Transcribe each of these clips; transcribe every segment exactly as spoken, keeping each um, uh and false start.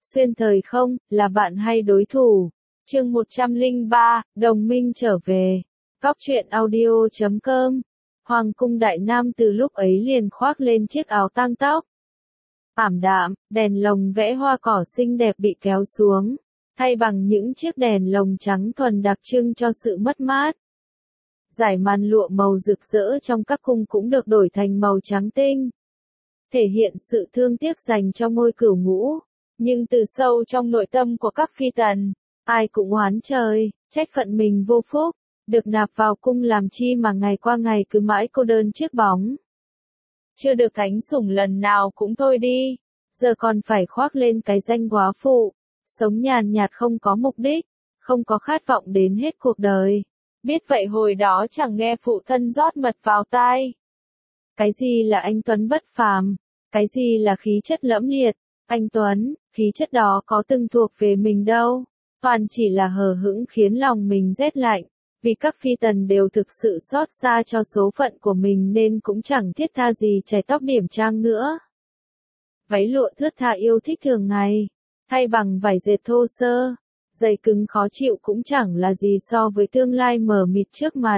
Xuyên thời không, là bạn hay đối thủ. Chương một trăm lẻ ba, Đồng minh trở về. Góc truyện audio chấm com. Hoàng cung đại nam từ lúc ấy liền khoác lên chiếc áo tang tóc ảm đạm, đèn lồng vẽ hoa cỏ xinh đẹp bị kéo xuống, thay bằng những chiếc đèn lồng trắng thuần đặc trưng cho sự mất mát. Dải màn lụa màu rực rỡ trong các cung cũng được đổi thành màu trắng tinh, thể hiện sự thương tiếc dành cho ngôi cửu ngũ. Nhưng từ sâu trong nội tâm của các phi tần, ai cũng oán trời, trách phận mình vô phúc, được nạp vào cung làm chi mà ngày qua ngày cứ mãi cô đơn chiếc bóng. Chưa được thánh sủng lần nào cũng thôi đi, giờ còn phải khoác lên cái danh góa phụ, sống nhàn nhạt không có mục đích, không có khát vọng đến hết cuộc đời. Biết vậy hồi đó chẳng nghe phụ thân rót mật vào tai. Cái gì là anh Tuấn bất phàm, cái gì là khí chất lẫm liệt, anh Tuấn, khí chất đó có từng thuộc về mình đâu, toàn chỉ là hờ hững khiến lòng mình rét lạnh. Vì các phi tần đều thực sự xót xa cho số phận của mình nên cũng chẳng thiết tha gì chải tóc điểm trang nữa. Váy lụa thướt tha yêu thích thường ngày, thay bằng vải dệt thô sơ, dày cứng khó chịu cũng chẳng là gì so với tương lai mờ mịt trước mặt.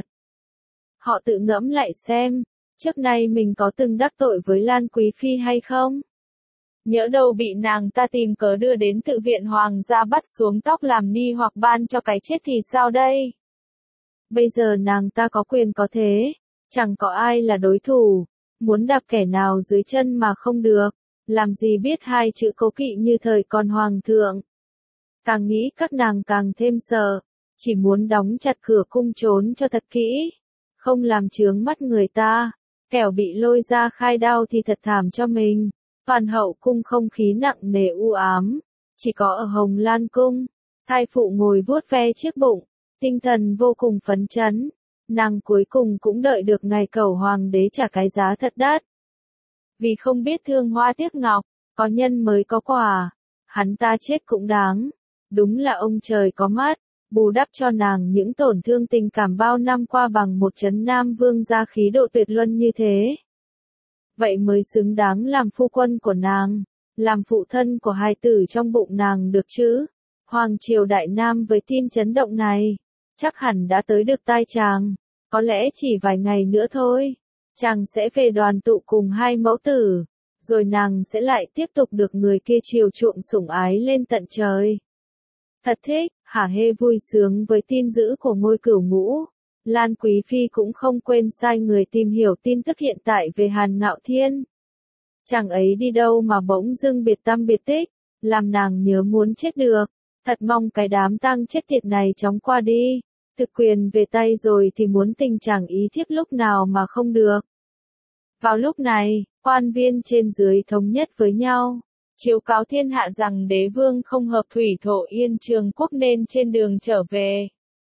Họ tự ngẫm lại xem, trước nay mình có từng đắc tội với Lan Quý Phi hay không? Nhỡ đâu bị nàng ta tìm cớ đưa đến tự viện hoàng gia bắt xuống tóc làm ni hoặc ban cho cái chết thì sao đây? Bây giờ nàng ta có quyền có thế, chẳng có ai là đối thủ, muốn đạp kẻ nào dưới chân mà không được, làm gì biết hai chữ cố kỵ như thời còn hoàng thượng. Càng nghĩ các nàng càng thêm sợ, chỉ muốn đóng chặt cửa cung trốn cho thật kỹ, không làm chướng mắt người ta, kẻo bị lôi ra khai đao thì thật thảm cho mình. Toàn hậu cung không khí nặng nề u ám, chỉ có ở Hồng Lan cung, thai phụ ngồi vuốt ve chiếc bụng, tinh thần vô cùng phấn chấn, nàng cuối cùng cũng đợi được ngày cầu hoàng đế trả cái giá thật đắt. Vì không biết thương hoa tiếc ngọc, có nhân mới có quả, hắn ta chết cũng đáng, đúng là ông trời có mắt, bù đắp cho nàng những tổn thương tình cảm bao năm qua bằng một trấn nam vương gia khí độ tuyệt luân như thế. Vậy mới xứng đáng làm phu quân của nàng, làm phụ thân của hài tử trong bụng nàng được chứ. Hoàng triều đại nam với tin chấn động này, chắc hẳn đã tới được tai chàng, có lẽ chỉ vài ngày nữa thôi, chàng sẽ về đoàn tụ cùng hai mẫu tử, rồi nàng sẽ lại tiếp tục được người kia chiều chuộng sủng ái lên tận trời. Thật thích, hả hê vui sướng với tin dữ của ngôi cửu ngũ. Lan Quý Phi cũng không quên sai người tìm hiểu tin tức hiện tại về Hàn Ngạo Thiên. Chàng ấy đi đâu mà bỗng dưng biệt tăm biệt tích, làm nàng nhớ muốn chết được. Thật mong cái đám tang chết tiệt này chóng qua đi. Thực quyền về tay rồi thì muốn tình chàng ý thiếp lúc nào mà không được. Vào lúc này, quan viên trên dưới thống nhất với nhau, chiếu cáo thiên hạ rằng đế vương không hợp thủy thổ Yên Trường Quốc nên trên đường trở về.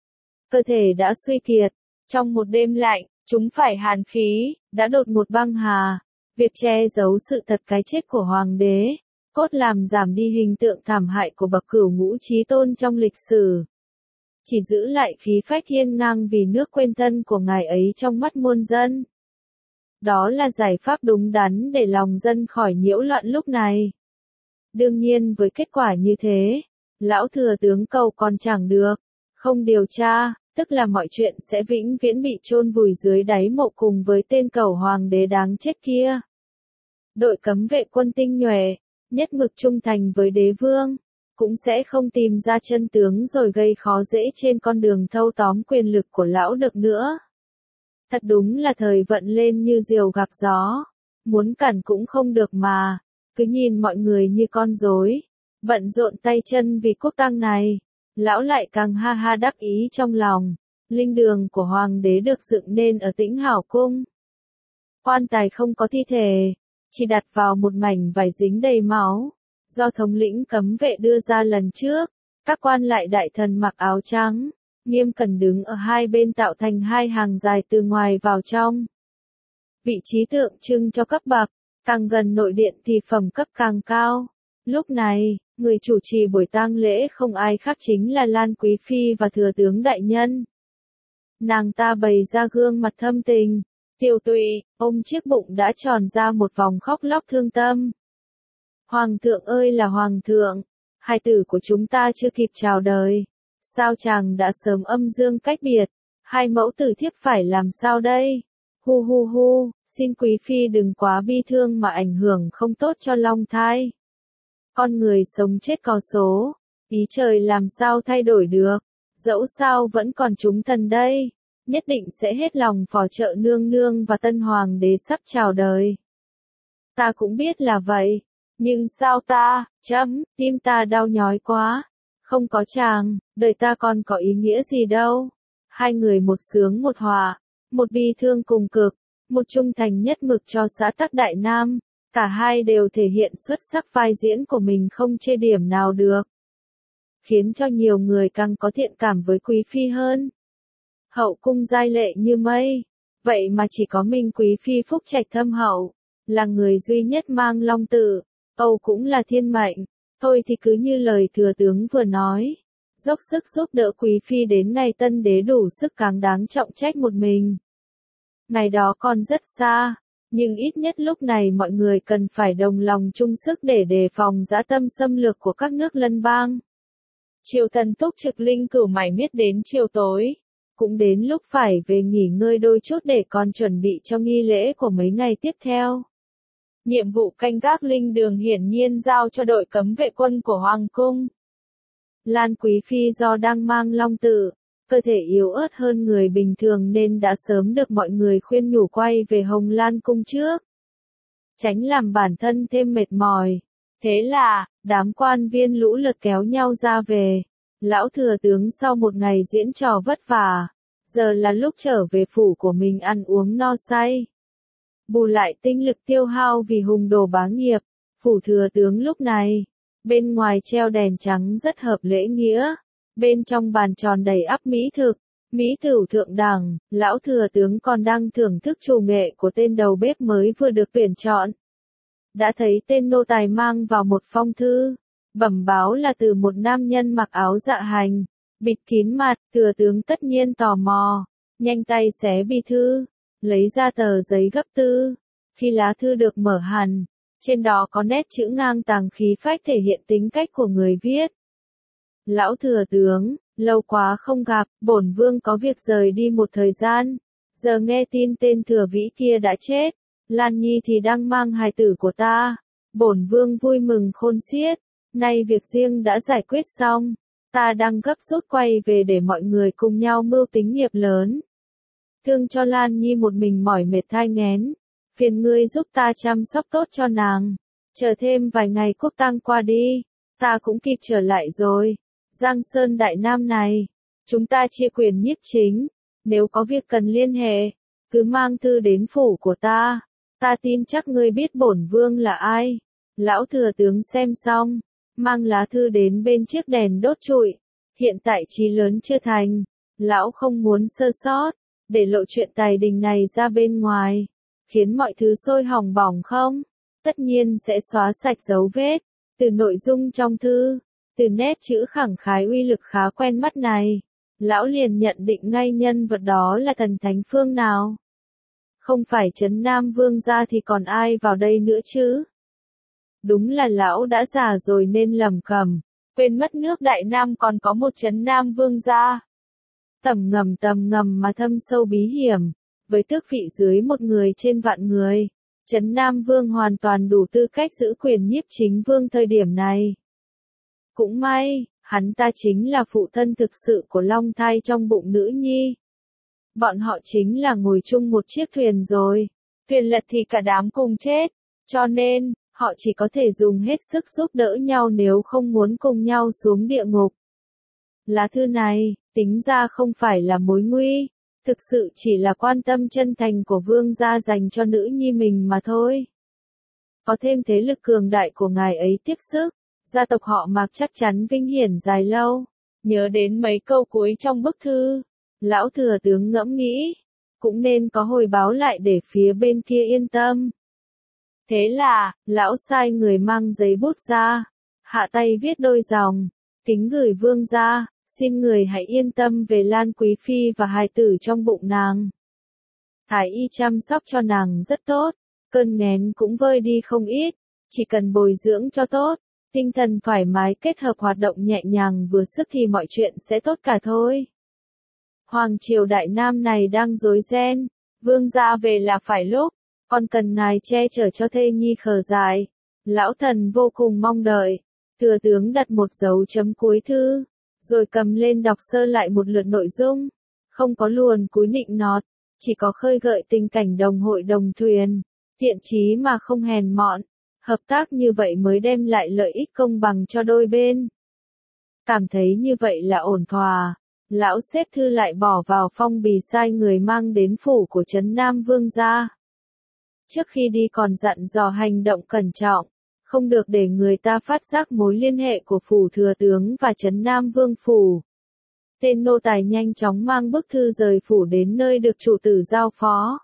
Cơ thể đã suy kiệt, trong một đêm lạnh, chúng phải hàn khí, đã đột ngột băng hà. Việc che giấu sự thật cái chết của hoàng đế, cốt làm giảm đi hình tượng thảm hại của bậc cửu ngũ chí tôn trong lịch sử. Chỉ giữ lại khí phách hiên ngang vì nước quên thân của ngài ấy trong mắt muôn dân. Đó là giải pháp đúng đắn để lòng dân khỏi nhiễu loạn lúc này. Đương nhiên với kết quả như thế, lão thừa tướng cầu còn chẳng được. Không điều tra, tức là mọi chuyện sẽ vĩnh viễn bị chôn vùi dưới đáy mộ cùng với tên cẩu hoàng đế đáng chết kia. Đội cấm vệ quân tinh nhuệ, nhất mực trung thành với đế vương, cũng sẽ không tìm ra chân tướng rồi gây khó dễ trên con đường thâu tóm quyền lực của lão được nữa. Thật đúng là thời vận lên như diều gặp gió, muốn cản cũng không được mà, cứ nhìn mọi người như con rối, bận rộn tay chân vì quốc tang này. Lão lại càng ha ha đắc ý trong lòng, linh đường của hoàng đế được dựng nên ở Tĩnh Hảo cung. Quan tài không có thi thể, chỉ đặt vào một mảnh vải dính đầy máu, do thống lĩnh cấm vệ đưa ra lần trước, các quan lại đại thần mặc áo trắng, nghiêm cẩn đứng ở hai bên tạo thành hai hàng dài từ ngoài vào trong. Vị trí tượng trưng cho cấp bậc, càng gần nội điện thì phẩm cấp càng cao. Lúc này, người chủ trì buổi tang lễ không ai khác chính là Lan Quý Phi và thừa tướng đại nhân. Nàng ta bày ra gương mặt thâm tình, tiều tụy, ôm chiếc bụng đã tròn ra một vòng khóc lóc thương tâm. Hoàng thượng ơi là hoàng thượng, hai tử của chúng ta chưa kịp chào đời. Sao chàng đã sớm âm dương cách biệt, hai mẫu tử thiếp phải làm sao đây? Hu hu hu, xin quý phi đừng quá bi thương mà ảnh hưởng không tốt cho long thai. Con người sống chết có số, ý trời làm sao thay đổi được, dẫu sao vẫn còn chúng thần đây, nhất định sẽ hết lòng phò trợ nương nương và tân hoàng đế sắp chào đời. Ta cũng biết là vậy, nhưng sao ta, chấm, tim ta đau nhói quá, không có chàng, đời ta còn có ý nghĩa gì đâu. Hai người một sướng một họa, một bi thương cùng cực, một trung thành nhất mực cho xã tắc Đại Nam, cả hai đều thể hiện xuất sắc vai diễn của mình không chê điểm nào được, khiến cho nhiều người càng có thiện cảm với quý phi hơn. Hậu cung giai lệ như mây, vậy mà chỉ có mình quý phi phúc trạch thâm hậu, là người duy nhất mang long tự, Âu cũng là thiên mệnh, thôi thì cứ như lời thừa tướng vừa nói, dốc sức giúp đỡ quý phi đến ngày tân đế đủ sức càng đáng trọng trách một mình. Ngày đó còn rất xa, nhưng ít nhất lúc này mọi người cần phải đồng lòng chung sức để đề phòng dã tâm xâm lược của các nước lân bang. Triều thần túc trực linh cửu mải miết đến chiều tối, cũng đến lúc phải về nghỉ ngơi đôi chút để còn chuẩn bị cho nghi lễ của mấy ngày tiếp theo. Nhiệm vụ canh gác linh đường hiển nhiên giao cho đội cấm vệ quân của Hoàng cung. Lan Quý Phi do đang mang long tự, cơ thể yếu ớt hơn người bình thường nên đã sớm được mọi người khuyên nhủ quay về Hồng Lan cung trước, tránh làm bản thân thêm mệt mỏi. Thế là, đám quan viên lũ lượt kéo nhau ra về. Lão thừa tướng sau một ngày diễn trò vất vả, giờ là lúc trở về phủ của mình ăn uống no say. Bù lại tinh lực tiêu hao vì hùng đồ bá nghiệp, phủ thừa tướng lúc này, bên ngoài treo đèn trắng rất hợp lễ nghĩa, bên trong bàn tròn đầy ắp mỹ thực, mỹ tửu thượng đẳng, lão thừa tướng còn đang thưởng thức trù nghệ của tên đầu bếp mới vừa được tuyển chọn. Đã thấy tên nô tài mang vào một phong thư, bẩm báo là từ một nam nhân mặc áo dạ hành, bịt kín mặt, thừa tướng tất nhiên tò mò, nhanh tay xé bì thư, lấy ra tờ giấy gấp tư. Khi lá thư được mở hẳn, trên đó có nét chữ ngang tàng khí phách thể hiện tính cách của người viết. Lão thừa tướng, lâu quá không gặp, bổn vương có việc rời đi một thời gian, giờ nghe tin tên thừa vĩ kia đã chết, Lan Nhi thì đang mang hài tử của ta, bổn vương vui mừng khôn xiết, nay việc riêng đã giải quyết xong, ta đang gấp rút quay về để mọi người cùng nhau mưu tính nghiệp lớn. Thương cho Lan Nhi một mình mỏi mệt thai nghén, phiền ngươi giúp ta chăm sóc tốt cho nàng, chờ thêm vài ngày quốc tang qua đi, ta cũng kịp trở lại rồi. Giang Sơn Đại Nam này, chúng ta chia quyền nhiếp chính, nếu có việc cần liên hệ, cứ mang thư đến phủ của ta, ta tin chắc ngươi biết bổn vương là ai. Lão thừa tướng xem xong, mang lá thư đến bên chiếc đèn đốt trụi, hiện tại chí lớn chưa thành, lão không muốn sơ sót, để lộ chuyện tài đình này ra bên ngoài, khiến mọi thứ sôi hỏng bỏng không, tất nhiên sẽ xóa sạch dấu vết, từ nội dung trong thư. Từ nét chữ khẳng khái uy lực khá quen mắt này, lão liền nhận định ngay nhân vật đó là thần thánh phương nào. Không phải Trấn Nam Vương gia thì còn ai vào đây nữa chứ? Đúng là lão đã già rồi nên lầm cầm, quên mất nước Đại Nam còn có một Trấn Nam Vương gia. Tầm ngầm tầm ngầm mà thâm sâu bí hiểm, với tước vị dưới một người trên vạn người, Trấn Nam Vương hoàn toàn đủ tư cách giữ quyền nhiếp chính vương thời điểm này. Cũng may, hắn ta chính là phụ thân thực sự của Long Thai trong bụng nữ nhi. Bọn họ chính là ngồi chung một chiếc thuyền rồi, thuyền lật thì cả đám cùng chết, cho nên, họ chỉ có thể dùng hết sức giúp đỡ nhau nếu không muốn cùng nhau xuống địa ngục. Lá thư này, tính ra không phải là mối nguy, thực sự chỉ là quan tâm chân thành của vương gia dành cho nữ nhi mình mà thôi. Có thêm thế lực cường đại của ngài ấy tiếp sức, gia tộc họ Mạc chắc chắn vinh hiển dài lâu. Nhớ đến mấy câu cuối trong bức thư, lão thừa tướng ngẫm nghĩ, cũng nên có hồi báo lại để phía bên kia yên tâm. Thế là, lão sai người mang giấy bút ra, hạ tay viết đôi dòng, kính gửi vương gia, xin người hãy yên tâm về Lan Quý Phi và hài tử trong bụng nàng. Thái y chăm sóc cho nàng rất tốt, cơn nghén cũng vơi đi không ít, chỉ cần bồi dưỡng cho tốt, Tinh thần thoải mái kết hợp hoạt động nhẹ nhàng vừa sức thì mọi chuyện sẽ tốt cả thôi. Hoàng triều Đại Nam này đang rối ren, vương gia về là phải lúc, còn cần ngài che chở cho thê nhi khờ dại. Lão thần vô cùng mong đợi. Thừa tướng đặt một dấu chấm cuối thư, rồi cầm lên đọc sơ lại một lượt nội dung, không có luồn cúi nịnh nọt, chỉ có khơi gợi tình cảnh đồng hội đồng thuyền, thiện chí mà không hèn mọn, hợp tác như vậy mới đem lại lợi ích công bằng cho đôi bên. Cảm thấy như vậy là ổn thỏa, lão xếp thư lại bỏ vào phong bì sai người mang đến phủ của trấn Nam Vương gia. Trước khi đi còn dặn dò hành động cẩn trọng, không được để người ta phát giác mối liên hệ của phủ thừa tướng và trấn Nam Vương phủ. Tên nô tài nhanh chóng mang bức thư rời phủ đến nơi được chủ tử giao phó.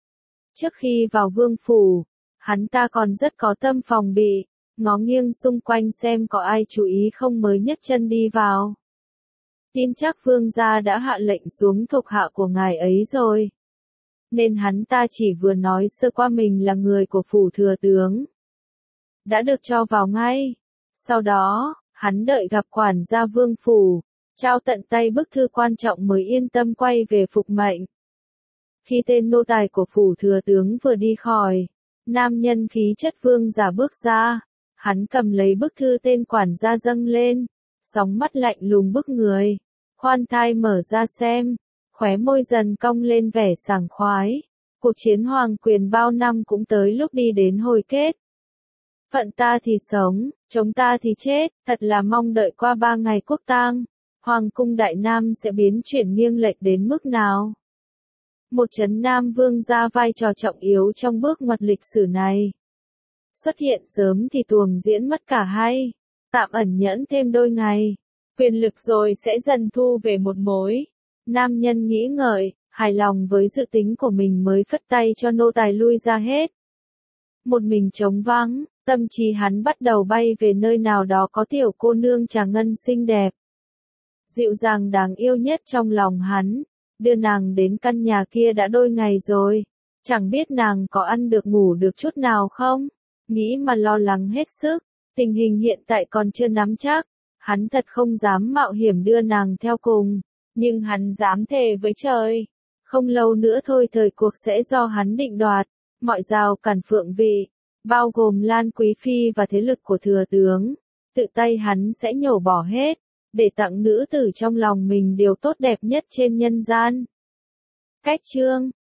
Trước khi vào vương phủ, hắn ta còn rất có tâm phòng bị, ngó nghiêng xung quanh xem có ai chú ý không mới nhấc chân đi vào. Tin chắc vương gia đã hạ lệnh xuống thuộc hạ của ngài ấy rồi. Nên hắn ta chỉ vừa nói sơ qua mình là người của phủ thừa tướng. Đã được cho vào ngay. Sau đó, hắn đợi gặp quản gia vương phủ, trao tận tay bức thư quan trọng mới yên tâm quay về phục mệnh. Khi tên nô tài của phủ thừa tướng vừa đi khỏi, nam nhân khí chất vương giả bước ra, hắn cầm lấy bức thư tên quản gia dâng lên, sóng mắt lạnh lùng bức người, khoan thai mở ra xem, khóe môi dần cong lên vẻ sảng khoái. Cuộc chiến hoàng quyền bao năm cũng tới lúc đi đến hồi kết. Phận ta thì sống, chống ta thì chết, thật là mong đợi qua ba ngày quốc tang, Hoàng cung Đại Nam sẽ biến chuyển nghiêng lệch đến mức nào. Một trấn Nam Vương ra vai trò trọng yếu trong bước ngoặt lịch sử này. Xuất hiện sớm thì tuồng diễn mất cả hai, tạm ẩn nhẫn thêm đôi ngày, quyền lực rồi sẽ dần thu về một mối. Nam nhân nghĩ ngợi, hài lòng với dự tính của mình mới phất tay cho nô tài lui ra hết. Một mình trống vắng, tâm trí hắn bắt đầu bay về nơi nào đó có tiểu cô nương trà ngân xinh đẹp. Dịu dàng đáng yêu nhất trong lòng hắn, đưa nàng đến căn nhà kia đã đôi ngày rồi, chẳng biết nàng có ăn được ngủ được chút nào không, nghĩ mà lo lắng hết sức, tình hình hiện tại còn chưa nắm chắc, hắn thật không dám mạo hiểm đưa nàng theo cùng, nhưng hắn dám thề với trời, không lâu nữa thôi thời cuộc sẽ do hắn định đoạt, mọi rào cản phượng vị, bao gồm Lan Quý Phi và thế lực của thừa tướng, tự tay hắn sẽ nhổ bỏ hết, để tặng nữ tử trong lòng mình điều tốt đẹp nhất trên nhân gian. Cách chương